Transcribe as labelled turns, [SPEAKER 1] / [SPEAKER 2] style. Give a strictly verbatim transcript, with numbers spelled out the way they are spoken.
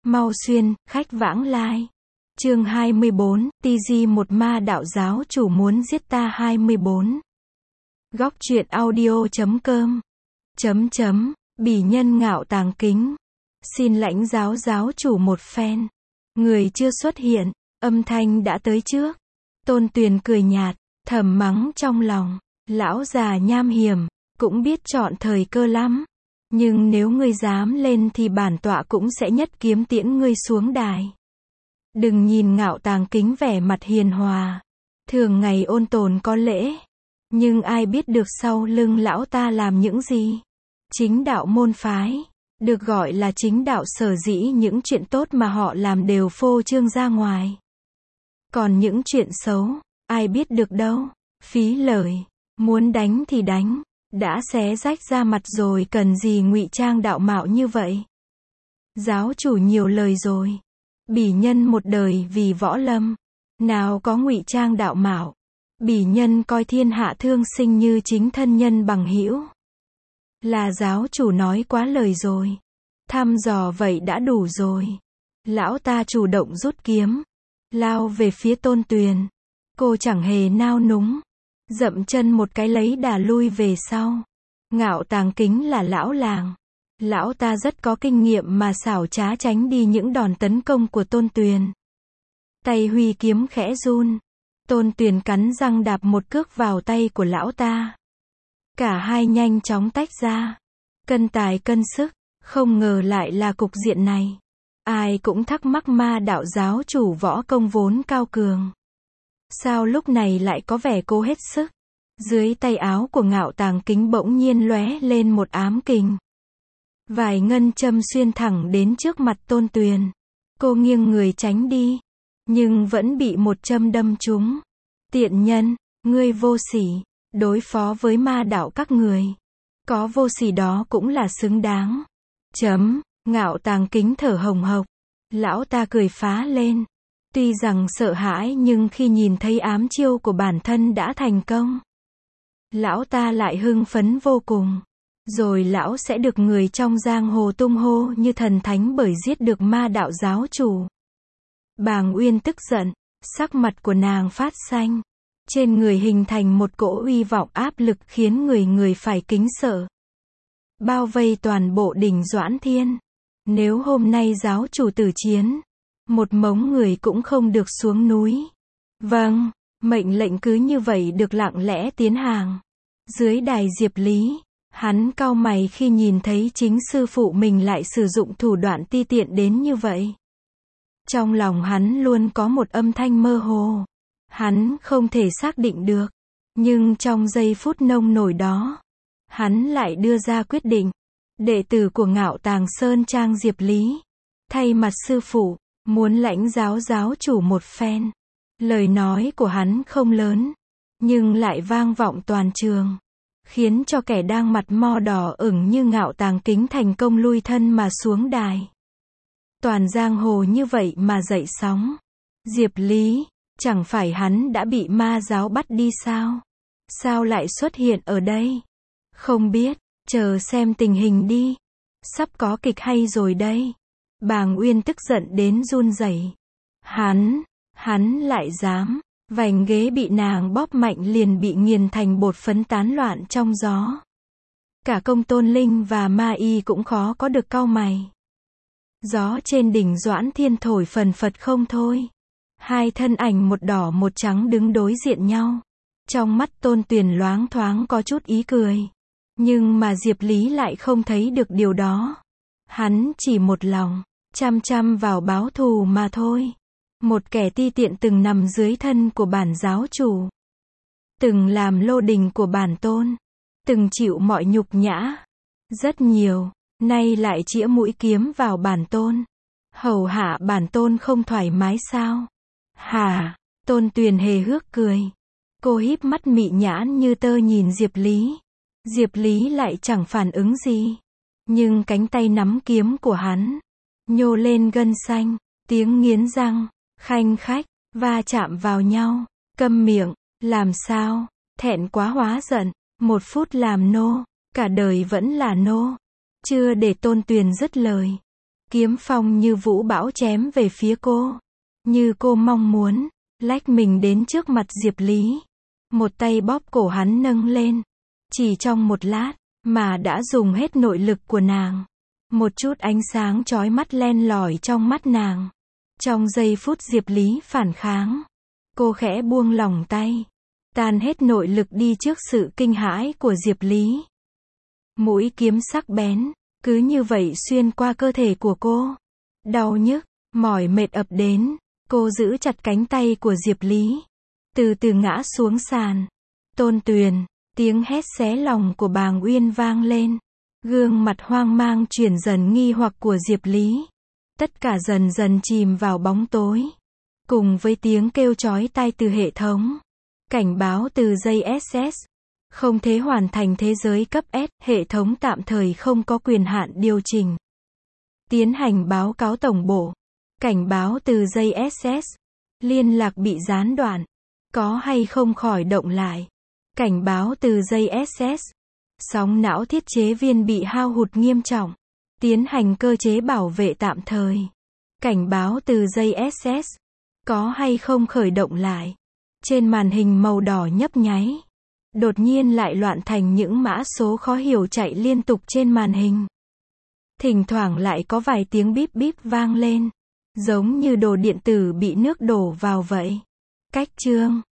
[SPEAKER 1] Mau xuyên, khách vãng lai. Chương hai mươi bốn, ti gi một ma đạo giáo chủ muốn giết ta hai mươi bốn. Góc truyện audio chấm com. Chấm chấm, bỉ nhân ngạo tàng kính. Xin lãnh giáo giáo chủ một phen. Người chưa xuất hiện, âm thanh đã tới trước. Tôn Tuyền cười nhạt, thầm mắng trong lòng. Lão già nham hiểm, cũng biết chọn thời cơ lắm. Nhưng nếu ngươi dám lên thì bản tọa cũng sẽ nhất kiếm tiễn ngươi xuống đài. Đừng nhìn ngạo tàng kính vẻ mặt hiền hòa. Thường ngày ôn tồn có lễ. Nhưng ai biết được sau lưng lão ta làm những gì. Chính đạo môn phái. Được gọi là chính đạo sở dĩ những chuyện tốt mà họ làm đều phô trương ra ngoài. Còn những chuyện xấu, ai biết được đâu. Phí lời. Muốn đánh thì đánh. Đã xé rách ra mặt rồi cần gì ngụy trang đạo mạo như vậy. Giáo chủ nhiều lời rồi. Bỉ nhân một đời vì võ lâm. Nào có ngụy trang đạo mạo. Bỉ nhân coi thiên hạ thương sinh như chính thân nhân bằng hữu. Là giáo chủ nói quá lời rồi. Thăm dò vậy đã đủ rồi. Lão ta chủ động rút kiếm. Lao về phía Tôn Tuyền. Cô chẳng hề nao núng. Dậm chân một cái lấy đà lui về sau. Ngạo tàng kính là lão làng. Lão ta rất có kinh nghiệm mà xảo trá tránh đi những đòn tấn công của Tôn Tuyền. Tay huy kiếm khẽ run. Tôn Tuyền cắn răng đạp một cước vào tay của lão ta. Cả hai nhanh chóng tách ra. Cân tài cân sức. Không ngờ lại là cục diện này. Ai cũng thắc mắc ma đạo giáo chủ võ công vốn cao cường. Sao lúc này lại có vẻ cố hết sức. Dưới tay áo của ngạo tàng kính bỗng nhiên lóe lên một ám kình. Vài ngân châm xuyên thẳng đến trước mặt Tôn Tuyền. Cô nghiêng người tránh đi. Nhưng vẫn bị một châm đâm trúng. Tiện nhân, ngươi vô sỉ. Đối phó với ma đạo các người. Có vô sỉ đó cũng là xứng đáng. Chấm, ngạo tàng kính thở hồng hộc. Lão ta cười phá lên. Tuy rằng sợ hãi nhưng khi nhìn thấy ám chiêu của bản thân đã thành công. Lão ta lại hưng phấn vô cùng. Rồi lão sẽ được người trong giang hồ tung hô như thần thánh bởi giết được ma đạo giáo chủ. Bàng Uyên tức giận. Sắc mặt của nàng phát xanh. Trên người hình thành một cỗ uy vọng áp lực khiến người người phải kính sợ. Bao vây toàn bộ đỉnh Doãn Thiên. Nếu hôm nay giáo chủ tử chiến. Một mống người cũng không được xuống núi. Vâng, mệnh lệnh cứ như vậy được lặng lẽ tiến hàng. Dưới đài Diệp Lý, hắn cau mày khi nhìn thấy chính sư phụ mình lại sử dụng thủ đoạn ti tiện đến như vậy. Trong lòng hắn luôn có một âm thanh mơ hồ. Hắn không thể xác định được. Nhưng trong giây phút nông nổi đó, hắn lại đưa ra quyết định. Đệ tử của Ngạo Tàng Sơn Trang Diệp Lý, thay mặt sư phụ, muốn lãnh giáo giáo chủ một phen. Lời nói của hắn không lớn, nhưng lại vang vọng toàn trường. Khiến cho kẻ đang mặt mo đỏ ửng như Ngạo Tàng Kính thành công lui thân mà xuống đài. Toàn giang hồ như vậy mà dậy sóng. Diệp Lý, chẳng phải hắn đã bị ma giáo bắt đi sao? Sao lại xuất hiện ở đây? Không biết, chờ xem tình hình đi. Sắp có kịch hay rồi đây. Bàng Uyên tức giận đến run rẩy. Hắn, hắn lại dám. Vành ghế bị nàng bóp mạnh liền bị nghiền thành bột phấn tán loạn trong gió. Cả Công Tôn Linh và Ma Y cũng khó có được cau mày. Gió trên đỉnh Doãn Thiên thổi phần phật không thôi. Hai thân ảnh một đỏ một trắng đứng đối diện nhau. Trong mắt Tôn Tuyền loáng thoáng có chút ý cười. Nhưng mà Diệp Lý lại không thấy được điều đó. Hắn chỉ một lòng, chăm chăm vào báo thù mà thôi. Một kẻ ti tiện từng nằm dưới thân của bản giáo chủ. Từng làm lô đình của bản tôn. Từng chịu mọi nhục nhã. Rất nhiều, nay lại chĩa mũi kiếm vào bản tôn. Hầu hạ bản tôn không thoải mái sao? Hả? Tôn Tuyền hề hước cười. Cô híp mắt mị nhãn như tơ nhìn Diệp Lý. Diệp Lý lại chẳng phản ứng gì. Nhưng cánh tay nắm kiếm của hắn nhô lên gân xanh, tiếng nghiến răng, khanh khách, va chạm vào nhau. Câm miệng, làm sao? Thẹn quá hóa giận, một phút làm nô, cả đời vẫn là nô. Chưa để Tôn Tuyền dứt lời. Kiếm phong như vũ bão chém về phía cô. Như cô mong muốn, lách mình đến trước mặt Diệp Lý. Một tay bóp cổ hắn nâng lên. Chỉ trong một lát, mà đã dùng hết nội lực của nàng. Một chút ánh sáng chói mắt len lỏi trong mắt nàng. Trong giây phút Diệp Lý phản kháng, cô khẽ buông lỏng tay. Tan hết nội lực đi trước sự kinh hãi của Diệp Lý. Mũi kiếm sắc bén, cứ như vậy xuyên qua cơ thể của cô. Đau nhức, mỏi mệt ập đến, cô giữ chặt cánh tay của Diệp Lý. Từ từ ngã xuống sàn. Tôn Tuyền, tiếng hét xé lòng của Bàng Uyên vang lên. Gương mặt hoang mang chuyển dần nghi hoặc của Diệp Lý. Tất cả dần dần chìm vào bóng tối. Cùng với tiếng kêu chói tai từ hệ thống. Cảnh báo từ dây ét ét. Không thể hoàn thành thế giới cấp S, hệ thống tạm thời không có quyền hạn điều chỉnh. Tiến hành báo cáo tổng bộ. Cảnh báo từ dây ét ét. Liên lạc bị gián đoạn. Có hay không khởi động lại. Cảnh báo từ dây ét ét. Sóng não thiết chế viên bị hao hụt nghiêm trọng. Tiến hành cơ chế bảo vệ tạm thời. Cảnh báo từ dây ét ét. Có hay không khởi động lại. Trên màn hình màu đỏ nhấp nháy. Đột nhiên lại loạn thành những mã số khó hiểu chạy liên tục trên màn hình. Thỉnh thoảng lại có vài tiếng bíp bíp vang lên. Giống như đồ điện tử bị nước đổ vào vậy. Cách chương